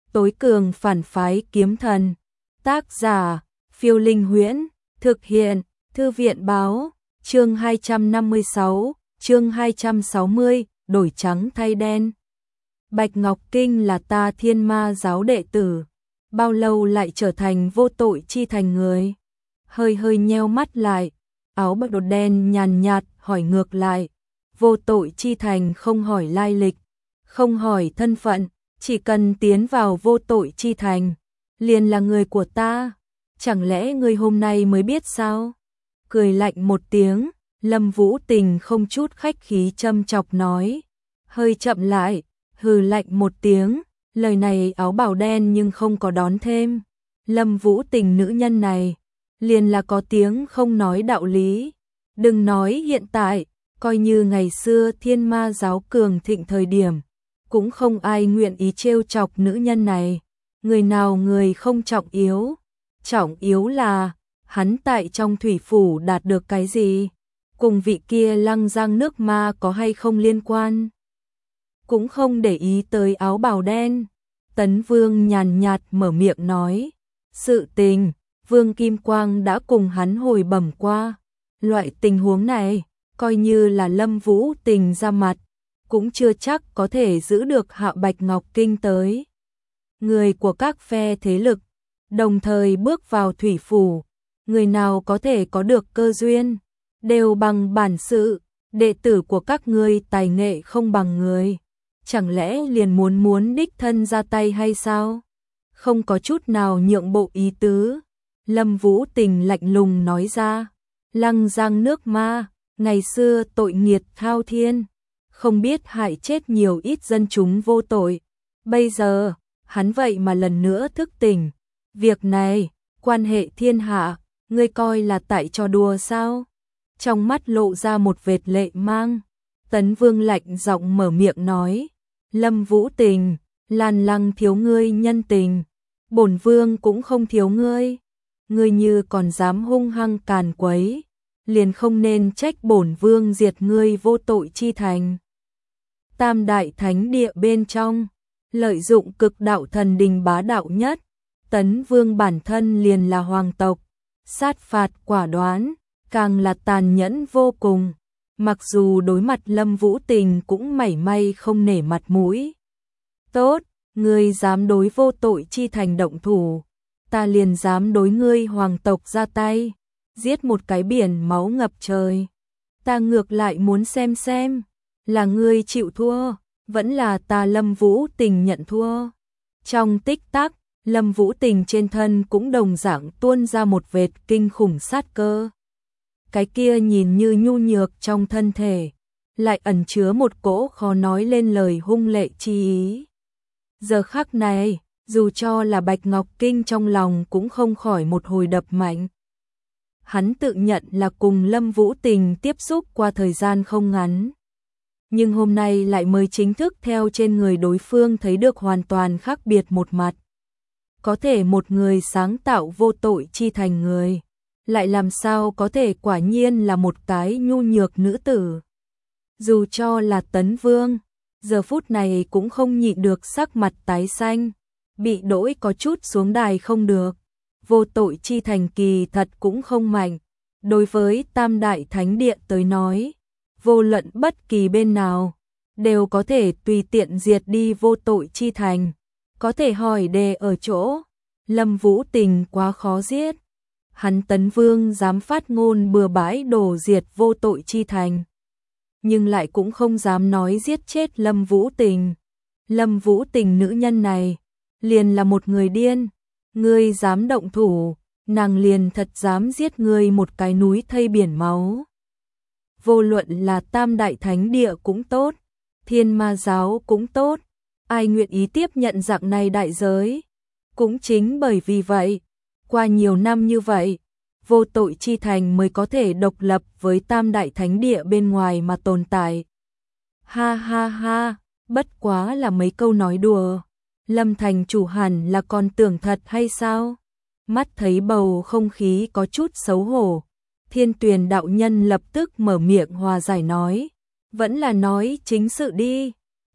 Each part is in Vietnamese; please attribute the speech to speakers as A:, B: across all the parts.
A: tối cường phản phái kiếm thần. Tác giả, Phiêu Linh Huyễn, thực hiện, Thư viện báo, chương 256, chương 260, đổi trắng thay đen. Bạch Ngọc Kinh là ta Thiên Ma giáo đệ tử, bao lâu lại trở thành vô tội chi thành người? Hơi hơi nheo mắt lại, áo bạc đột đen nhàn nhạt hỏi ngược lại, vô tội chi thành không hỏi lai lịch, không hỏi thân phận, chỉ cần tiến vào vô tội chi thành, liền là người của ta, chẳng lẽ ngươi hôm nay mới biết sao? Cười lạnh một tiếng, Lâm Vũ Tình không chút khách khí châm chọc nói, hơi chậm lại, hừ lạnh một tiếng, lời này áo bào đen nhưng không có đón thêm. Lâm Vũ Tình nữ nhân này, liền là có tiếng không nói đạo lý. Đừng nói hiện tại, coi như ngày xưa Thiên Ma giáo cường thịnh thời điểm, cũng không ai nguyện ý trêu chọc nữ nhân này. Người nào người không trọng yếu là hắn tại trong thủy phủ đạt được cái gì, cùng vị kia Lăng Giang nước ma có hay không liên quan. Cũng không để ý tới áo bào đen, Tấn Vương nhàn nhạt mở miệng nói, sự tình, Vương Kim Quang đã cùng hắn hồi bẩm qua, loại tình huống này, coi như là Lâm Vũ Tình ra mặt, cũng chưa chắc có thể giữ được hạ Bạch Ngọc Kinh tới. Người của các phe thế lực, đồng thời bước vào thủy phủ, người nào có thể có được cơ duyên, đều bằng bản sự, đệ tử của các ngươi tài nghệ không bằng người. Chẳng lẽ liền muốn đích thân ra tay hay sao? Không có chút nào nhượng bộ ý tứ. Lâm Vũ Tình lạnh lùng nói ra, Lăng Giang nước ma, ngày xưa tội nghiệt thao thiên, không biết hại chết nhiều ít dân chúng vô tội. Bây giờ, hắn vậy mà lần nữa thức tỉnh. Việc này, quan hệ thiên hạ, ngươi coi là tại trò đùa sao? Trong mắt lộ ra một vệt lệ mang. Tấn Vương lạnh giọng mở miệng nói, Lâm Vũ Tình, Lan Lăng thiếu ngươi nhân tình, bổn vương cũng không thiếu ngươi. Ngươi như còn dám hung hăng càn quấy, liền không nên trách bổn vương diệt ngươi vô tội chi thành. Tam đại thánh địa bên trong, lợi dụng cực đạo thần đình bá đạo nhất, Tấn Vương bản thân liền là hoàng tộc, sát phạt quả đoán, càng là tàn nhẫn vô cùng. Mặc dù đối mặt Lâm Vũ Tình cũng mảy may không nể mặt mũi. Tốt, ngươi dám đối vô tội chi thành động thủ, ta liền dám đối ngươi hoàng tộc ra tay, giết một cái biển máu ngập trời. Ta ngược lại muốn xem, là ngươi chịu thua, vẫn là ta Lâm Vũ Tình nhận thua. Trong tích tắc, Lâm Vũ Tình trên thân cũng đồng dạng tuôn ra một vệt kinh khủng sát cơ. Cái kia nhìn như nhu nhược trong thân thể, lại ẩn chứa một cỗ khó nói lên lời hung lệ chi ý. Giờ khắc này, dù cho là Bạch Ngọc Kinh trong lòng cũng không khỏi một hồi đập mạnh. Hắn tự nhận là cùng Lâm Vũ Tình tiếp xúc qua thời gian không ngắn, nhưng hôm nay lại mới chính thức theo trên người đối phương thấy được hoàn toàn khác biệt một mặt. Có thể một người sáng tạo vô tội chi thành người, lại làm sao có thể quả nhiên là một cái nhu nhược nữ tử. Dù cho là Tấn Vương, giờ phút này cũng không nhịn được sắc mặt tái xanh, bị đỗi có chút xuống đài không được. Vô tội chi thành kỳ thật cũng không mạnh, đối với Tam Đại Thánh Địa tới nói, vô luận bất kỳ bên nào, đều có thể tùy tiện diệt đi vô tội chi thành. Có thể hỏi đề ở chỗ, Lâm Vũ Tình quá khó giết. Hắn Tấn Vương dám phát ngôn bừa bãi đổ diệt vô tội chi thành, nhưng lại cũng không dám nói giết chết Lâm Vũ Tình. Lâm Vũ Tình nữ nhân này, liền là một người điên. Ngươi dám động thủ, nàng liền thật dám giết ngươi một cái núi thây biển máu. Vô luận là Tam Đại Thánh Địa cũng tốt, Thiên Ma giáo cũng tốt, ai nguyện ý tiếp nhận dạng này đại giới. Cũng chính bởi vì vậy, qua nhiều năm như vậy, vô tội chi thành mới có thể độc lập với Tam Đại Thánh Địa bên ngoài mà tồn tại. Ha ha ha, bất quá là mấy câu nói đùa. Lâm thành chủ hẳn là còn tưởng thật hay sao? Mắt thấy bầu không khí có chút xấu hổ, Thiên Tuyền đạo nhân lập tức mở miệng hòa giải nói, vẫn là nói chính sự đi.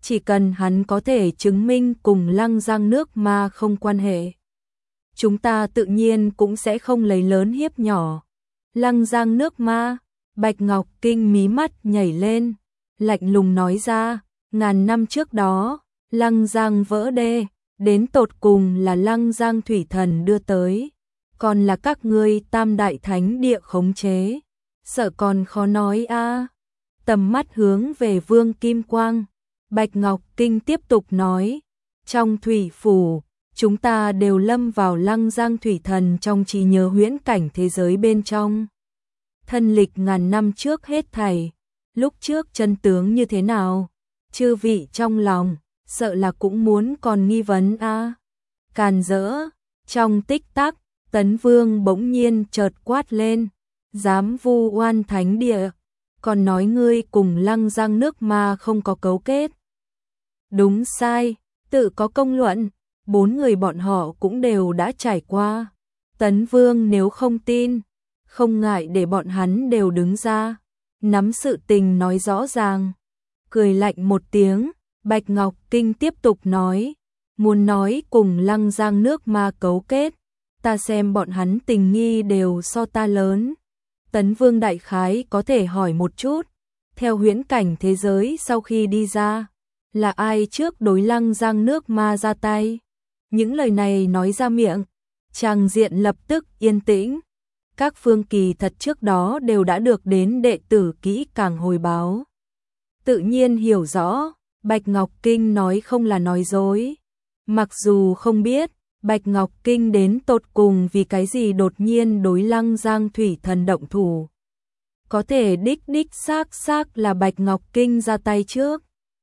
A: chỉ cần hắn có thể chứng minh cùng Lăng Giang nước ma không quan hệ, chúng ta tự nhiên cũng sẽ không lấy lớn hiếp nhỏ. Lăng Giang nước ma, Bạch Ngọc Kinh mí mắt nhảy lên, lạnh lùng nói ra, ngàn năm trước đó, Lăng Giang vỡ đê, đến tột cùng là Lăng Giang thủy thần đưa tới, còn là các ngươi Tam Đại Thánh Địa khống chế, sợ còn khó nói a. Tầm mắt hướng về Vương Kim Quang, Bạch Ngọc Kinh tiếp tục nói, trong thủy phủ, chúng ta đều lâm vào Lăng Giang thủy thần trong trí nhớ huyễn cảnh thế giới bên trong. Thân lịch ngàn năm trước hết thảy, lúc trước chân tướng như thế nào, chư vị trong lòng, sợ là cũng muốn còn nghi vấn a. Càn rỡ, trong tích tắc, Tấn Vương bỗng nhiên chợt quát lên, dám vu oan thánh địa, còn nói ngươi cùng Lăng Giang nước ma không có cấu kết. Đúng sai, tự có công luận, 4 người bọn họ cũng đều đã trải qua. Tấn Vương nếu không tin, không ngại để bọn hắn đều đứng ra, nắm sự tình nói rõ ràng. Cười lạnh một tiếng, Bạch Ngọc Kinh tiếp tục nói, muốn nói cùng Lăng Giang nước ma cấu kết, ta xem bọn hắn tình nghi đều so ta lớn. Tấn Vương đại khái có thể hỏi một chút, theo huyễn cảnh thế giới sau khi đi ra, là ai trước đối Lăng Giang nước ma ra tay? Những lời này nói ra miệng, tràng diện lập tức yên tĩnh. Các phương kỳ thật trước đó đều đã được đến đệ tử kỹ càng hồi báo. Tự nhiên hiểu rõ, Bạch Ngọc Kinh nói không là nói dối. Mặc dù không biết, Bạch Ngọc Kinh đến tột cùng vì cái gì đột nhiên đối Lăng Giang thủy thần động thủ. Có thể đích xác là Bạch Ngọc Kinh ra tay trước.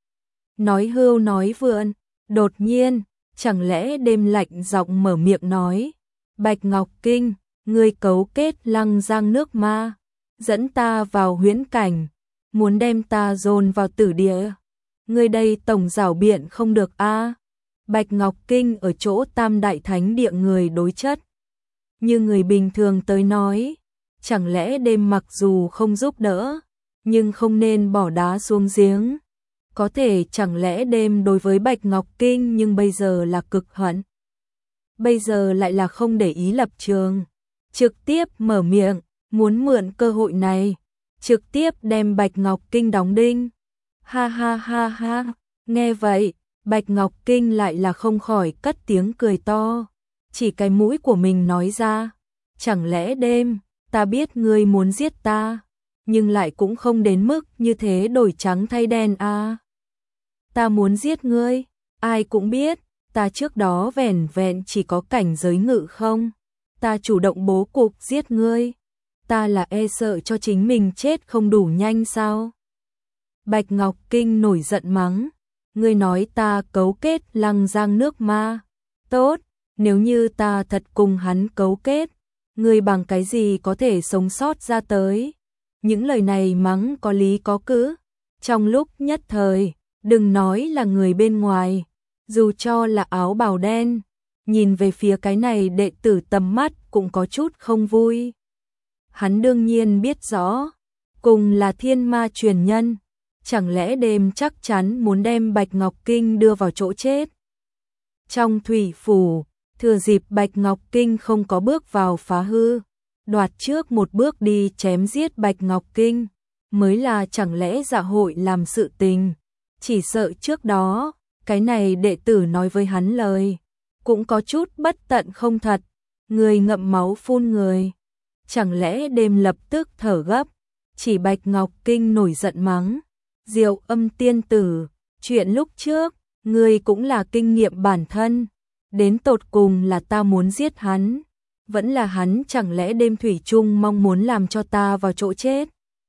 A: Nói hưu nói vượn, đột nhiên, chẳng lẽ đêm lạnh giọng mở miệng nói, Bạch Ngọc Kinh, ngươi cấu kết Lăng Giang nước ma, dẫn ta vào huyễn cảnh, muốn đem ta dồn vào tử địa. Ngươi đây tổng giảo biện không được a. Bạch Ngọc Kinh ở chỗ Tam Đại Thánh Địa người đối chất. Như người bình thường tới nói, chẳng lẽ đêm mặc dù không giúp đỡ, nhưng không nên bỏ đá xuống giếng. Có thể chẳng lẽ đêm đối với Bạch Ngọc Kinh nhưng bây giờ là cực hận. Bây giờ lại là không để ý lập trường. Trực tiếp mở miệng, muốn mượn cơ hội này, trực tiếp đem Bạch Ngọc Kinh đóng đinh. Ha ha ha ha, nghe vậy, Bạch Ngọc Kinh lại là không khỏi cất tiếng cười to, chỉ cái mũi của mình nói ra, chẳng lẽ đêm, ta biết ngươi muốn giết ta, nhưng lại cũng không đến mức như thế đổi trắng thay đen à. Ta muốn giết ngươi, ai cũng biết, ta trước đó vẻn vẹn chỉ có cảnh giới ngự không, ta chủ động bố cục giết ngươi, ta là e sợ cho chính mình chết không đủ nhanh sao? Bạch Ngọc Kinh nổi giận mắng, ngươi nói ta cấu kết Lăng Giang nước ma, tốt, nếu như ta thật cùng hắn cấu kết, ngươi bằng cái gì có thể sống sót ra tới? Những lời này mắng có lý có cữ, trong lúc nhất thời, đừng nói là người bên ngoài, dù cho là áo bào đen, nhìn về phía cái này đệ tử tầm mắt cũng có chút không vui. Hắn đương nhiên biết rõ, cùng là thiên ma truyền nhân, chẳng lẽ đêm chắc chắn muốn đem Bạch Ngọc Kinh đưa vào chỗ chết. Trong thủy phủ, thừa dịp Bạch Ngọc Kinh không có bước vào phá hư, đoạt trước một bước đi chém giết Bạch Ngọc Kinh, mới là chẳng lẽ dạ hội làm sự tình. Chỉ sợ trước đó, cái này đệ tử nói với hắn lời, cũng có chút bất tận không thật, người ngậm máu phun người. Chẳng lẽ đêm lập tức thở gấp, chỉ Bạch Ngọc Kinh nổi giận mắng, Diệu Âm tiên tử, chuyện lúc trước, ngươi cũng là kinh nghiệm bản thân, đến tột cùng là ta muốn giết hắn, vẫn là hắn chẳng lẽ đêm thủy chung mong muốn làm cho ta vào chỗ chết.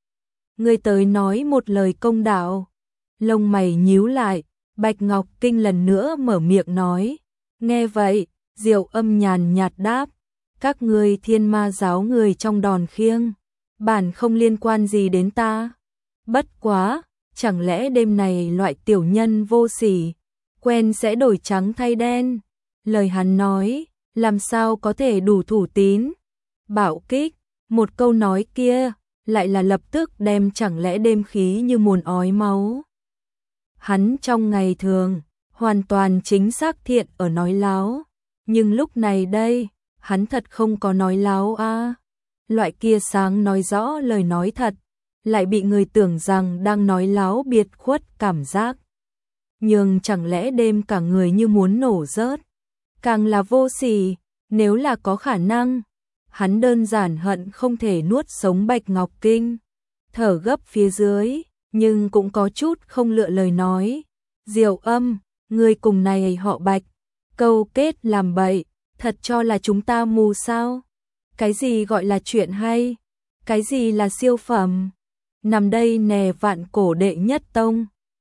A: Ngươi tới nói một lời công đạo, lông mày nhíu lại, Bạch Ngọc Kinh lần nữa mở miệng nói, nghe vậy, Diệu Âm nhàn nhạt đáp, các ngươi thiên ma giáo người trong đòn khiêng, bản không liên quan gì đến ta. Bất quá, chẳng lẽ đêm này loại tiểu nhân vô sỉ, quen sẽ đổi trắng thay đen. Lời hắn nói, làm sao có thể đủ thủ tín. Bạo kích, một câu nói kia, lại là lập tức đem chẳng lẽ đêm khí như muồn ói máu. Hắn trong ngày thường, hoàn toàn chính xác thiện ở nói láo. Nhưng lúc này đây, hắn thật không có nói láo a. Loại kia sáng nói rõ lời nói thật, lại bị người tưởng rằng đang nói láo biệt khuất cảm giác. Nhưng chẳng lẽ đêm cả người như muốn nổ rớt. Càng là vô sỉ, nếu là có khả năng, hắn đơn giản hận không thể nuốt sống Bạch Ngọc Kinh. Thở gấp phía dưới, nhưng cũng có chút không lựa lời nói. Diệu Âm, người cùng này họ Bạch, câu kết làm bậy, thật cho là chúng ta mù sao? Cái gì gọi là chuyện hay? Cái gì là siêu phẩm? Nằm đây nè vạn cổ đệ nhất tông,